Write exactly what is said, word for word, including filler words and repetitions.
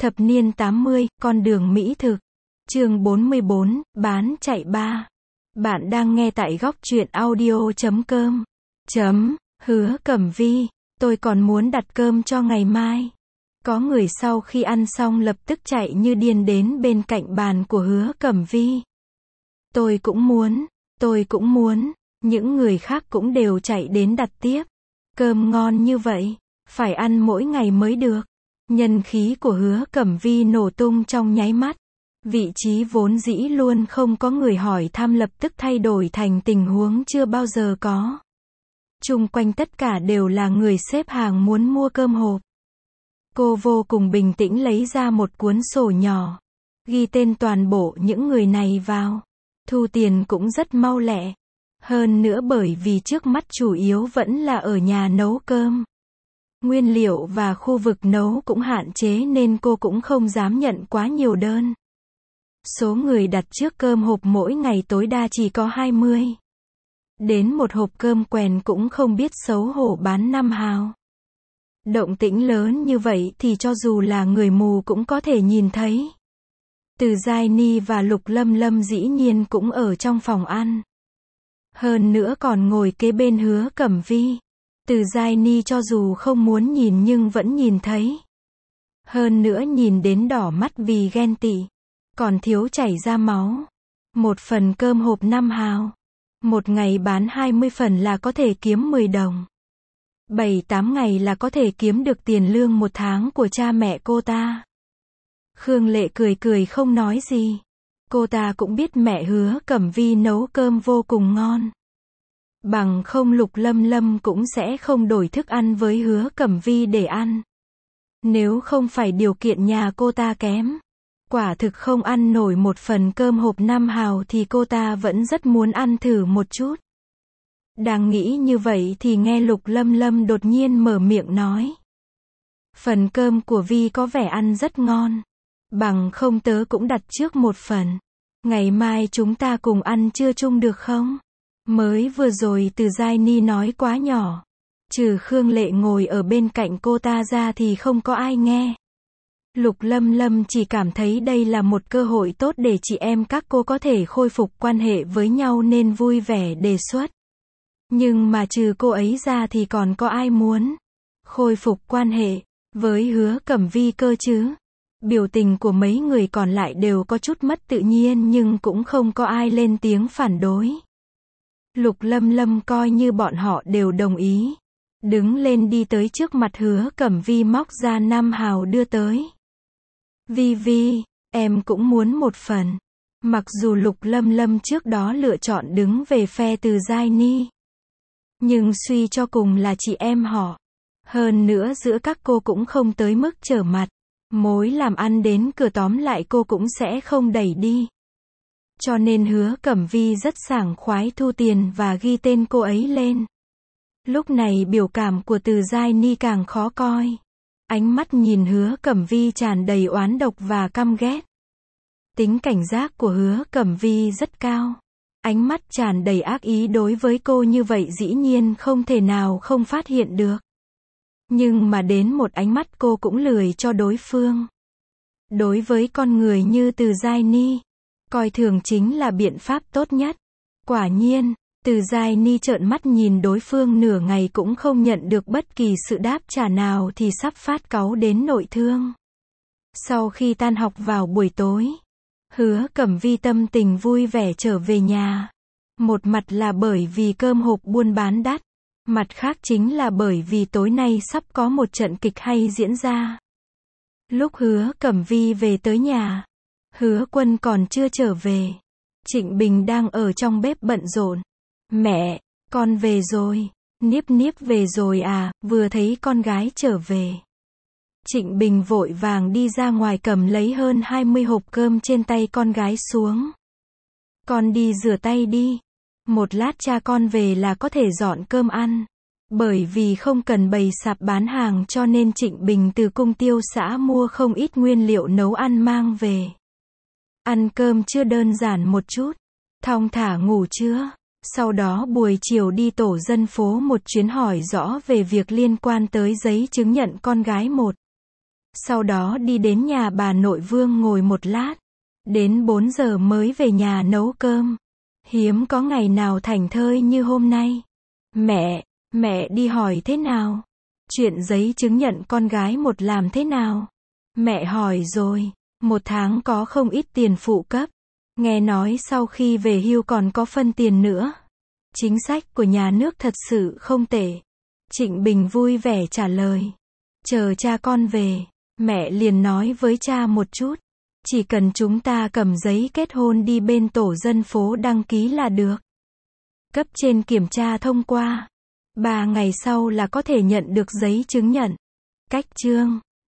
Thập niên tám mươi, con đường mỹ thực. Chương bốn mươi bốn, bán chạy ba. Bạn đang nghe tại góc truyện audio chấm com. Chấm, Hứa Cẩm Vi, tôi còn muốn đặt cơm cho ngày mai. Có người sau khi ăn xong lập tức chạy như điên đến bên cạnh bàn của Hứa Cẩm Vi. Tôi cũng muốn, tôi cũng muốn, những người khác cũng đều chạy đến đặt tiếp. Cơm ngon như vậy, phải ăn mỗi ngày mới được. Nhân khí của Hứa Cẩm Vi nổ tung trong nháy mắt. Vị trí vốn dĩ luôn không có người hỏi thăm lập tức thay đổi thành tình huống chưa bao giờ có. Chung quanh tất cả đều là người xếp hàng muốn mua cơm hộp. Cô vô cùng bình tĩnh lấy ra một cuốn sổ nhỏ, ghi tên toàn bộ những người này vào. Thu tiền cũng rất mau lẹ. Hơn nữa bởi vì trước mắt chủ yếu vẫn là ở nhà nấu cơm. Nguyên liệu và khu vực nấu cũng hạn chế nên cô cũng không dám nhận quá nhiều đơn. Số người đặt trước cơm hộp mỗi ngày tối đa chỉ có hai mươi. Đến một hộp cơm quèn cũng không biết xấu hổ bán năm hào. Động tĩnh lớn như vậy thì cho dù là người mù cũng có thể nhìn thấy. Từ Giai Ni và Lục Lâm Lâm dĩ nhiên cũng ở trong phòng ăn. Hơn nữa còn ngồi kế bên Hứa Cẩm Vi. Từ Giai Ni cho dù không muốn nhìn nhưng vẫn nhìn thấy. Hơn nữa nhìn đến đỏ mắt vì ghen tị. Còn thiếu chảy ra máu. Một phần cơm hộp năm hào. Một ngày bán hai mươi phần là có thể kiếm mười đồng. bảy tám ngày là có thể kiếm được tiền lương một tháng của cha mẹ cô ta. Khương Lệ cười cười không nói gì. Cô ta cũng biết mẹ Hứa Cẩm Vi nấu cơm vô cùng ngon. Bằng không Lục Lâm Lâm cũng sẽ không đổi thức ăn với Hứa Cẩm Vi để ăn. Nếu không phải điều kiện nhà cô ta kém, quả thực không ăn nổi một phần cơm hộp năm hào thì cô ta vẫn rất muốn ăn thử một chút. Đang nghĩ như vậy thì nghe Lục Lâm Lâm đột nhiên mở miệng nói. Phần cơm của Vi có vẻ ăn rất ngon. Bằng không tớ cũng đặt trước một phần. Ngày mai chúng ta cùng ăn trưa chung được không? Mới vừa rồi Từ Giai Ni nói quá nhỏ. Trừ Khương Lệ ngồi ở bên cạnh cô ta ra thì không có ai nghe. Lục Lâm Lâm chỉ cảm thấy đây là một cơ hội tốt để chị em các cô có thể khôi phục quan hệ với nhau nên vui vẻ đề xuất. Nhưng mà trừ cô ấy ra thì còn có ai muốn khôi phục quan hệ với Hứa Cẩm Vi cơ chứ? Biểu tình của mấy người còn lại đều có chút mất tự nhiên nhưng cũng không có ai lên tiếng phản đối. Lục Lâm Lâm coi như bọn họ đều đồng ý. Đứng lên đi tới trước mặt Hứa Cẩm Vi móc ra năm hào đưa tới. Vi Vi, em cũng muốn một phần. Mặc dù Lục Lâm Lâm trước đó lựa chọn đứng về phe Từ Giai Ni. Nhưng suy cho cùng là chị em họ. Hơn nữa giữa các cô cũng không tới mức trở mặt. Mối làm ăn đến cửa tóm lại cô cũng sẽ không đẩy đi. Cho nên Hứa Cẩm Vi rất sảng khoái thu tiền và ghi tên cô ấy lên. Lúc này biểu cảm của Từ Giai Ni càng khó coi. Ánh mắt nhìn Hứa Cẩm Vi tràn đầy oán độc và căm ghét. Tính cảnh giác của Hứa Cẩm Vi rất cao. Ánh mắt tràn đầy ác ý đối với cô như vậy dĩ nhiên không thể nào không phát hiện được. Nhưng mà đến một ánh mắt cô cũng lười cho đối phương. Đối với con người như Từ Giai Ni, coi thường chính là biện pháp tốt nhất. Quả nhiên, Từ Giai Ni trợn mắt nhìn đối phương nửa ngày cũng không nhận được bất kỳ sự đáp trả nào thì sắp phát cáu đến nội thương. Sau khi tan học vào buổi tối, Hứa Cẩm Vi tâm tình vui vẻ trở về nhà. Một mặt là bởi vì cơm hộp buôn bán đắt. Mặt khác chính là bởi vì tối nay sắp có một trận kịch hay diễn ra. Lúc Hứa Cẩm Vi về tới nhà, Hứa Quân còn chưa trở về. Trịnh Bình đang ở trong bếp bận rộn. Mẹ, con về rồi. Niếp Niếp về rồi à? Vừa thấy con gái trở về. Trịnh Bình vội vàng đi ra ngoài cầm lấy hơn hai mươi hộp cơm trên tay con gái xuống. Con đi rửa tay đi. Một lát cha con về là có thể dọn cơm ăn. Bởi vì không cần bày sạp bán hàng cho nên Trịnh Bình từ Cung Tiêu xã mua không ít nguyên liệu nấu ăn mang về. Ăn cơm chưa đơn giản một chút. Thong thả ngủ chưa? Sau đó buổi chiều đi tổ dân phố một chuyến hỏi rõ về việc liên quan tới giấy chứng nhận con gái một. Sau đó đi đến nhà bà nội Vương ngồi một lát. Đến bốn giờ mới về nhà nấu cơm. Hiếm có ngày nào thảnh thơi như hôm nay. Mẹ, mẹ đi hỏi thế nào? Chuyện giấy chứng nhận con gái một làm thế nào? Mẹ hỏi rồi, một tháng có không ít tiền phụ cấp. Nghe nói sau khi về hưu còn có phân tiền nữa. Chính sách của nhà nước thật sự không tệ. Trịnh Bình vui vẻ trả lời. Chờ cha con về, mẹ liền nói với cha một chút. Chỉ cần chúng ta cầm giấy kết hôn đi bên tổ dân phố đăng ký là được. Cấp trên kiểm tra thông qua. Ba ngày sau là có thể nhận được giấy chứng nhận. Cách chương